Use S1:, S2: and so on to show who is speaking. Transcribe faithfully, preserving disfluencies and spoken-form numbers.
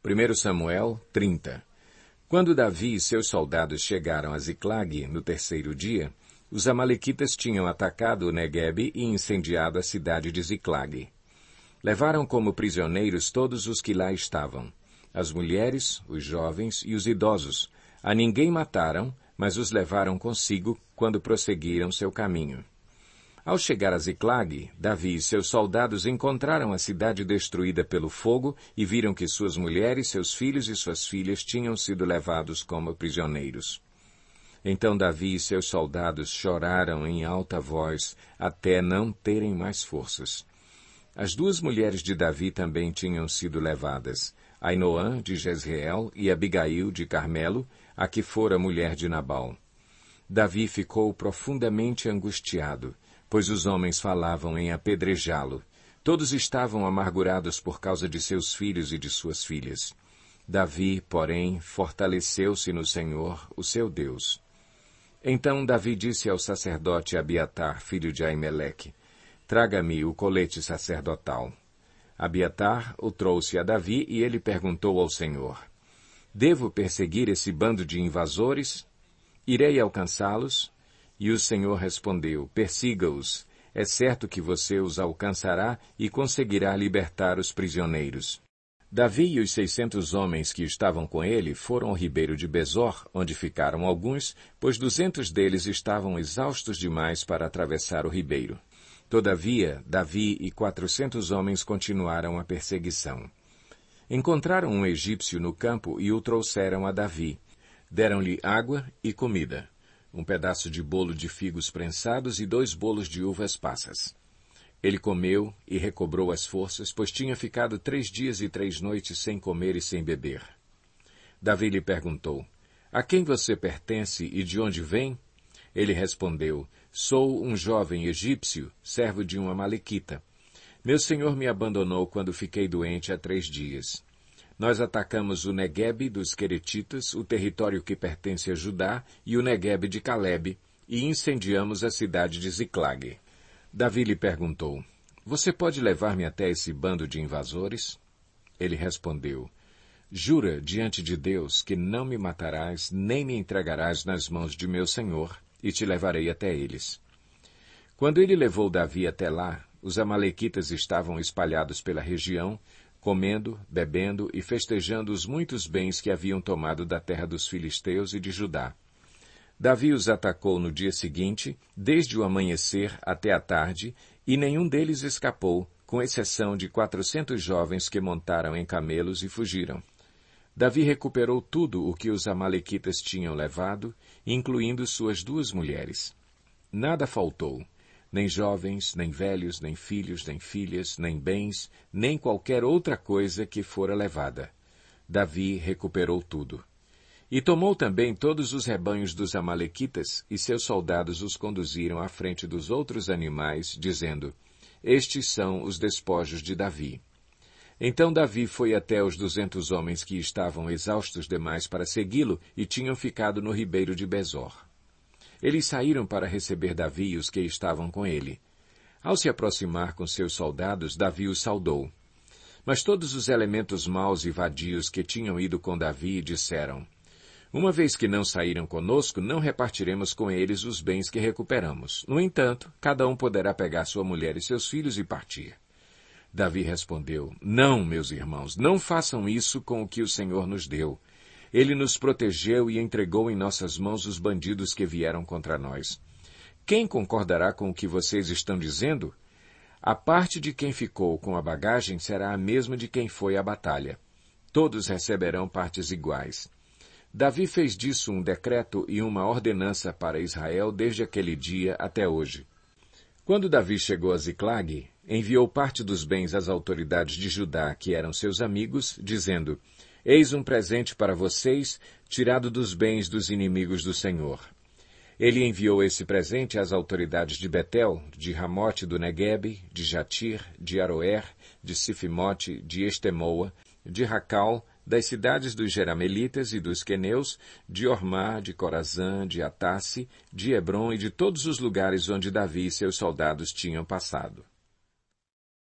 S1: primeiro Samuel trinta. Quando Davi e seus soldados chegaram a Ziclague no terceiro dia, os amalequitas tinham atacado o Neguebe e incendiado a cidade de Ziclague. Levaram como prisioneiros todos os que lá estavam, as mulheres, os jovens e os idosos. A ninguém mataram, mas os levaram consigo quando prosseguiram seu caminho. Ao chegar a Ziclague, Davi e seus soldados encontraram a cidade destruída pelo fogo e viram que suas mulheres, seus filhos e suas filhas tinham sido levados como prisioneiros. Então Davi e seus soldados choraram em alta voz, até não terem mais forças. As duas mulheres de Davi também tinham sido levadas, Ainoã de Jezreel e Abigail de Carmelo, a que fora mulher de Nabal. Davi ficou profundamente angustiado, pois os homens falavam em apedrejá-lo. Todos estavam amargurados por causa de seus filhos e de suas filhas. Davi, porém, fortaleceu-se no Senhor, o seu Deus. Então Davi disse ao sacerdote Abiatar, filho de Aimeleque, traga-me o colete sacerdotal. Abiatar o trouxe a Davi e ele perguntou ao Senhor, devo perseguir esse bando de invasores? Irei alcançá-los? E o Senhor respondeu, persiga-os. É certo que você os alcançará e conseguirá libertar os prisioneiros. Davi e os seiscentos homens que estavam com ele foram ao ribeiro de Besor, onde ficaram alguns, pois duzentos deles estavam exaustos demais para atravessar o ribeiro. Todavia, Davi e quatrocentos homens continuaram a perseguição. Encontraram um egípcio no campo e o trouxeram a Davi. Deram-lhe água e comida, um pedaço de bolo de figos prensados e dois bolos de uvas passas. Ele comeu e recobrou as forças, pois tinha ficado três dias e três noites sem comer e sem beber. Davi lhe perguntou, a quem você pertence e de onde vem? Ele respondeu, sou um jovem egípcio, servo de uma amalequita. Meu senhor me abandonou quando fiquei doente há três dias. Nós atacamos o Neguebe dos Queretitas, o território que pertence a Judá, e o Neguebe de Calebe, e incendiamos a cidade de Ziclague. Davi lhe perguntou, você pode levar-me até esse bando de invasores? Ele respondeu, jura diante de Deus que não me matarás, nem me entregarás nas mãos de meu senhor, e te levarei até eles. Quando ele levou Davi até lá, os amalequitas estavam espalhados pela região, comendo, bebendo e festejando os muitos bens que haviam tomado da terra dos filisteus e de Judá. Davi os atacou no dia seguinte, desde o amanhecer até a tarde, e nenhum deles escapou, com exceção de quatrocentos jovens que montaram em camelos e fugiram. Davi recuperou tudo o que os amalequitas tinham levado, incluindo suas duas mulheres. Nada faltou. Nem jovens, nem velhos, nem filhos, nem filhas, nem bens, nem qualquer outra coisa que fora levada. Davi recuperou tudo. E tomou também todos os rebanhos dos amalequitas, e seus soldados os conduziram à frente dos outros animais, dizendo, estes são os despojos de Davi. Então Davi foi até os duzentos homens que estavam exaustos demais para segui-lo e tinham ficado no ribeiro de Besor. Eles saíram para receber Davi e os que estavam com ele. Ao se aproximar com seus soldados, Davi os saudou. Mas todos os elementos maus e vadios que tinham ido com Davi disseram, uma vez que não saíram conosco, não repartiremos com eles os bens que recuperamos. No entanto, cada um poderá pegar sua mulher e seus filhos e partir. Davi respondeu, não, meus irmãos, não façam isso com o que o Senhor nos deu. Ele nos protegeu e entregou em nossas mãos os bandidos que vieram contra nós. Quem concordará com o que vocês estão dizendo? A parte de quem ficou com a bagagem será a mesma de quem foi à batalha. Todos receberão partes iguais. Davi fez disso um decreto e uma ordenança para Israel desde aquele dia até hoje. Quando Davi chegou a Ziclague, enviou parte dos bens às autoridades de Judá, que eram seus amigos, dizendo, eis um presente para vocês, tirado dos bens dos inimigos do Senhor. Ele enviou esse presente às autoridades de Betel, de Ramote do Neguebe, de Jatir, de Aroer, de Sifimote, de Estemoa, de Racal, das cidades dos Jeramelitas e dos Queneus, de Ormá, de Corazã, de Atasse, de Hebrom e de todos os lugares onde Davi e seus soldados tinham passado.